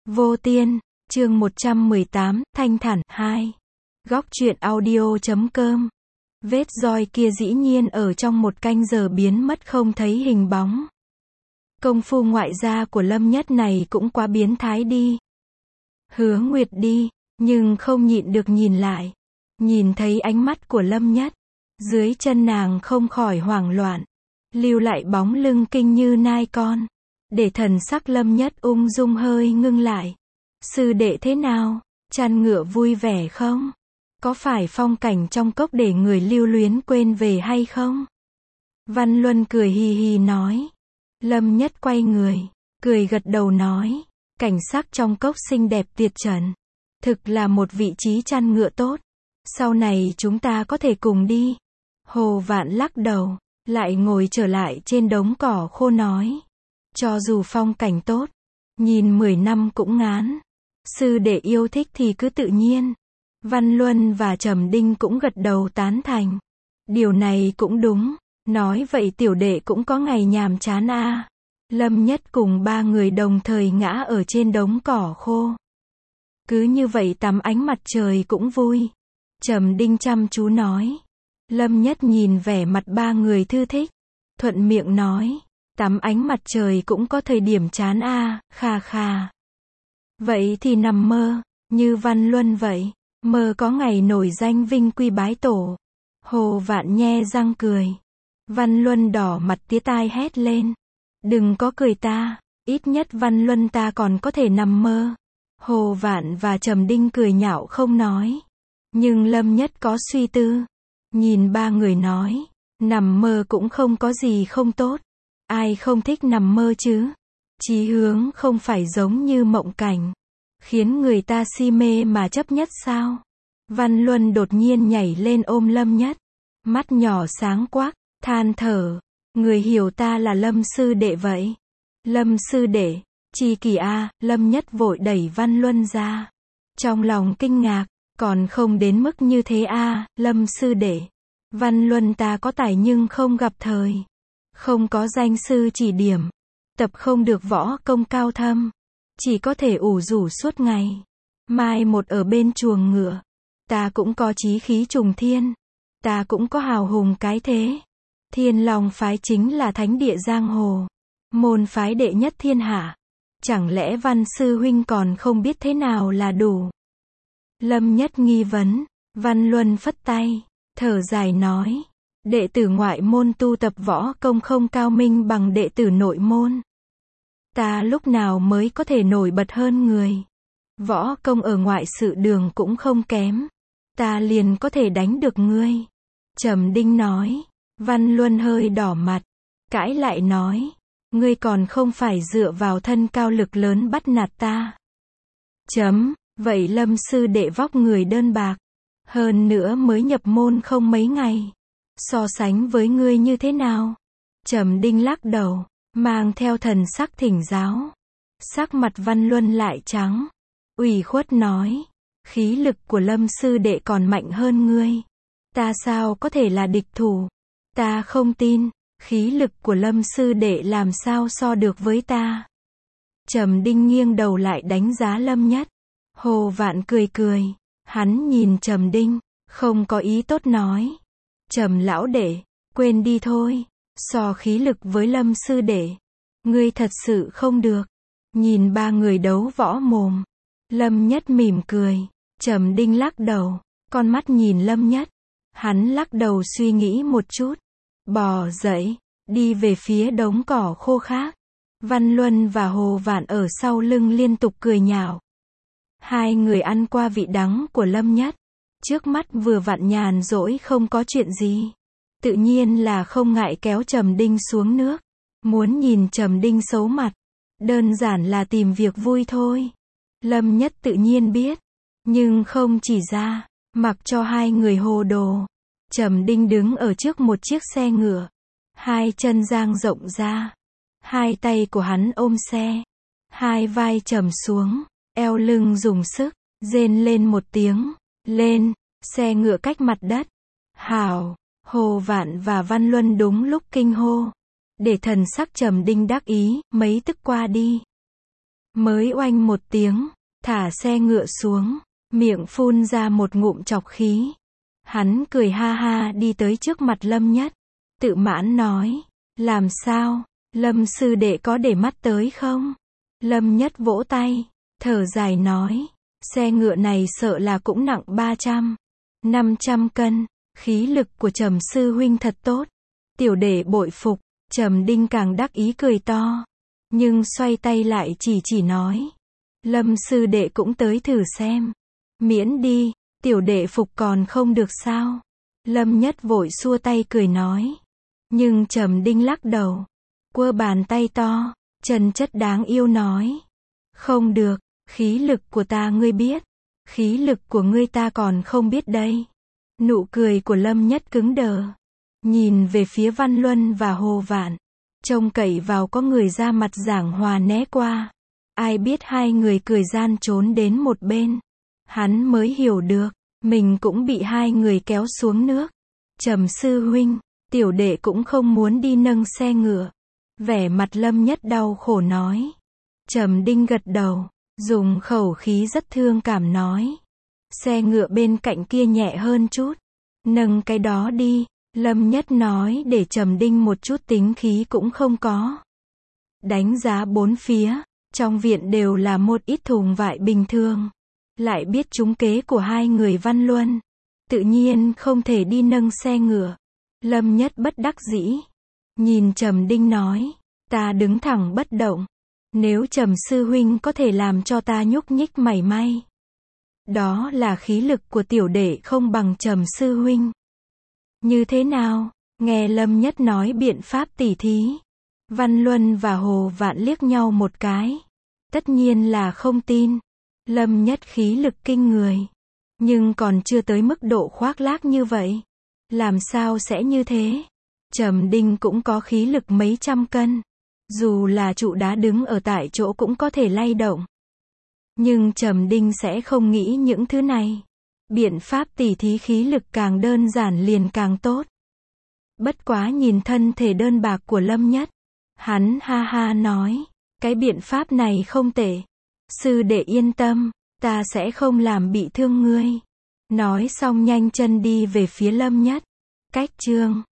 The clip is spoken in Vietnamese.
Vô Tiên, chương 118, Thanh Thản, 2. Góc truyện audio.com. Vết roi kia dĩ nhiên ở trong 1 canh giờ biến mất không thấy hình bóng. Công phu ngoại gia của Lâm Nhất này cũng quá biến thái đi. Hứa Nguyệt đi, nhưng không nhịn được nhìn lại. Nhìn thấy ánh mắt của Lâm Nhất, dưới chân nàng không khỏi hoảng loạn, lưu lại bóng lưng kinh như nai con, để thần sắc Lâm Nhất ung dung hơi ngưng lại. Sư đệ thế nào, chăn ngựa vui vẻ không? Có phải phong cảnh trong cốc để người lưu luyến quên về hay không? Văn Luân cười hì hì nói. Lâm Nhất quay người, cười gật đầu nói, cảnh sắc trong cốc xinh đẹp tuyệt trần. Thực là một vị trí chăn ngựa tốt. Sau này chúng ta có thể cùng đi. Hồ Vạn lắc đầu, lại ngồi trở lại trên đống cỏ khô nói. Cho dù phong cảnh tốt, nhìn 10 năm cũng ngán. Sư đệ yêu thích thì cứ tự nhiên. Văn Luân và Trầm Đinh cũng gật đầu tán thành. Điều này cũng đúng. Nói vậy tiểu đệ cũng có ngày nhàm chán à. Lâm Nhất cùng 3 người đồng thời ngã ở trên đống cỏ khô. Cứ như vậy tắm ánh mặt trời cũng vui. Trầm Đinh chăm chú nói. Lâm Nhất nhìn vẻ mặt 3 người thư thích, thuận miệng nói, tắm ánh mặt trời cũng có thời điểm chán à, khà khà. Vậy thì nằm mơ, như Văn Luân vậy, mơ có ngày nổi danh vinh quy bái tổ. Hồ Vạn nhe răng cười. Văn Luân đỏ mặt tía tai hét lên. Đừng có cười ta, ít nhất Văn Luân ta còn có thể nằm mơ. Hồ Vạn và Trầm Đinh cười nhạo không nói. Nhưng Lâm Nhất có suy tư. Nhìn 3 người nói, nằm mơ cũng không có gì không tốt. Ai không thích nằm mơ chứ? Chí hướng không phải giống như mộng cảnh, khiến người ta si mê mà chấp nhất sao? Văn Luân đột nhiên nhảy lên ôm Lâm Nhất. Mắt nhỏ sáng quắc, than thở. Người hiểu ta là Lâm sư đệ vậy. Lâm sư đệ, chi kỳ a. Lâm Nhất vội đẩy Văn Luân ra. Trong lòng kinh ngạc. Còn không đến mức như thế a, Lâm sư đệ. Văn Luân ta có tài nhưng không gặp thời. Không có danh sư chỉ điểm. Tập không được võ công cao thâm. Chỉ có thể ủ rũ suốt ngày. Mai một ở bên chuồng ngựa. Ta cũng có chí khí trùng thiên. Ta cũng có hào hùng cái thế. Thiên Long phái chính là thánh địa giang hồ. Môn phái đệ nhất thiên hạ. Chẳng lẽ Văn sư huynh còn không biết thế nào là đủ? Lâm Nhất nghi vấn. Văn Luân phất tay, thở dài nói. Đệ tử ngoại môn tu tập võ công không cao minh bằng đệ tử nội môn. Ta lúc nào mới có thể nổi bật hơn người. Võ công ở ngoại sự đường cũng không kém. Ta liền có thể đánh được ngươi. Trầm Đinh nói. Văn Luân hơi đỏ mặt, cãi lại nói. Ngươi còn không phải dựa vào thân cao lực lớn bắt nạt ta. Vậy Lâm sư đệ vóc người đơn bạc. Hơn nữa mới nhập môn không mấy ngày. So sánh với ngươi như thế nào? Trầm Đinh lắc đầu, mang theo thần sắc thỉnh giáo. Sắc mặt Văn Luân lại trắng. Ủy khuất nói. Khí lực của Lâm sư đệ còn mạnh hơn ngươi. Ta sao có thể là địch thủ? Ta không tin. Khí lực của Lâm sư đệ làm sao so được với ta? Trầm Đinh nghiêng đầu lại đánh giá Lâm Nhất. Hồ Vạn cười cười. Hắn nhìn Trầm Đinh, không có ý tốt nói. Trầm lão đệ, quên đi thôi. So khí lực với Lâm sư đệ, ngươi thật sự không được. Nhìn 3 người đấu võ mồm. Lâm Nhất mỉm cười. Trầm Đinh lắc đầu, con mắt nhìn Lâm Nhất. Hắn lắc đầu suy nghĩ một chút. Bò dậy, đi về phía đống cỏ khô khác. Văn Luân và Hồ Vạn ở sau lưng liên tục cười nhạo. 2 người ăn qua vị đắng của Lâm Nhất. Trước mắt vừa vặn nhàn rỗi không có chuyện gì. Tự nhiên là không ngại kéo Trầm Đinh xuống nước. Muốn nhìn Trầm Đinh xấu mặt. Đơn giản là tìm việc vui thôi. Lâm Nhất tự nhiên biết. Nhưng không chỉ ra. Mặc cho 2 người hồ đồ. Trầm Đinh đứng ở trước một chiếc xe ngựa. 2 chân dang rộng ra. 2 tay của hắn ôm xe. 2 vai trầm xuống. Eo lưng dùng sức, rên lên một tiếng. Lên, xe ngựa cách mặt đất. Hảo, Hồ Vạn và Văn Luân đúng lúc kinh hô. Để thần sắc Trầm Đinh đắc ý, mấy tức qua đi. mới oanh một tiếng, thả xe ngựa xuống, miệng phun ra một ngụm trọc khí. Hắn cười ha ha đi tới trước mặt Lâm Nhất, tự mãn nói, làm sao, Lâm sư đệ có để mắt tới không? Lâm Nhất vỗ tay, thở dài nói, xe ngựa này sợ là cũng nặng 300-500 cân, khí lực của Trầm sư huynh thật tốt. Tiểu đệ bội phục. Trầm Đinh càng đắc ý cười to, nhưng xoay tay lại chỉ nói, Lâm sư đệ cũng tới thử xem. Miễn đi, tiểu đệ phục còn không được sao? Lâm Nhất vội xua tay cười nói. Nhưng Trầm Đinh lắc đầu, quơ bàn tay to, chân chất đáng yêu nói, không được, khí lực của ta ngươi biết, khí lực của ngươi ta còn không biết đây. Nụ cười của Lâm Nhất cứng đờ, nhìn về phía Văn Luân và Hồ Vạn, trông cậy vào có người ra mặt giảng hòa né qua. Ai biết hai người cười gian trốn đến một bên. Hắn mới hiểu được, mình cũng bị hai người kéo xuống nước. Trầm sư huynh, tiểu đệ cũng không muốn đi nâng xe ngựa. Vẻ mặt Lâm Nhất đau khổ nói. Trầm Đinh gật đầu, dùng khẩu khí rất thương cảm nói. Xe ngựa bên cạnh kia nhẹ hơn chút, nâng cái đó đi. Lâm Nhất nói để Trầm Đinh một chút tính khí cũng không có. Đánh giá bốn phía, trong viện đều là một ít thùng vải bình thường. Lại biết trúng kế của hai người Văn Luân, tự nhiên không thể đi nâng xe ngựa. Lâm Nhất bất đắc dĩ, nhìn Trầm Đinh nói, ta đứng thẳng bất động. Nếu Trầm sư huynh có thể làm cho ta nhúc nhích mảy may, đó là khí lực của tiểu đệ không bằng Trầm sư huynh. Như thế nào? Nghe Lâm Nhất nói biện pháp tỉ thí. Văn Luân và Hồ Vạn liếc nhau một cái. Tất nhiên là không tin. Lâm Nhất khí lực kinh người, nhưng còn chưa tới mức độ khoác lác như vậy. Làm sao sẽ như thế? Trầm Đinh cũng có khí lực mấy trăm cân. Dù là trụ đá đứng ở tại chỗ cũng có thể lay động. Nhưng Trầm Đinh sẽ không nghĩ những thứ này. Biện pháp tỉ thí khí lực càng đơn giản liền càng tốt. Bất quá nhìn thân thể đơn bạc của Lâm Nhất, hắn ha ha nói, cái biện pháp này không tệ. Sư đệ yên tâm, ta sẽ không làm bị thương ngươi. Nói xong nhanh chân đi về phía Lâm Nhất. Cách chương